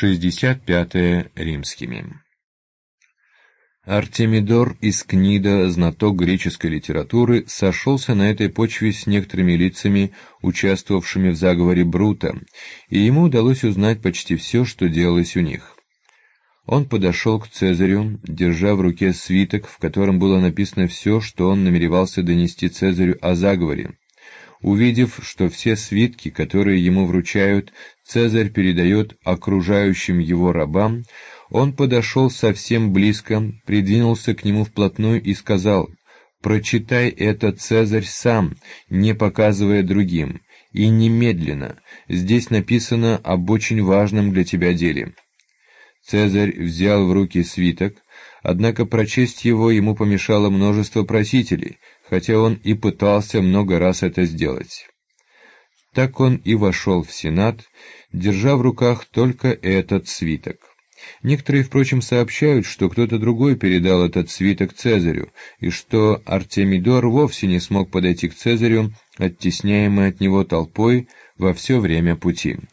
65 римскими. Артемидор из Книда, знаток греческой литературы, сошелся на этой почве с некоторыми лицами, участвовавшими в заговоре Брута, и ему удалось узнать почти все, что делалось у них. Он подошел к Цезарю, держа в руке свиток, в котором было написано все, что он намеревался донести Цезарю о заговоре. Увидев, что все свитки, которые ему вручают, Цезарь передает окружающим его рабам, он подошел совсем близко, придвинулся к нему вплотную и сказал: «Прочитай это, Цезарь, сам, не показывая другим, и немедленно, здесь написано об очень важном для тебя деле». Цезарь взял в руки свиток, однако прочесть его ему помешало множество просителей, хотя он и пытался много раз это сделать. Так он и вошел в Сенат, держа в руках только этот свиток. Некоторые, впрочем, сообщают, что кто-то другой передал этот свиток Цезарю, и что Артемидор вовсе не смог подойти к Цезарю, оттесняемый от него толпой во все время пути.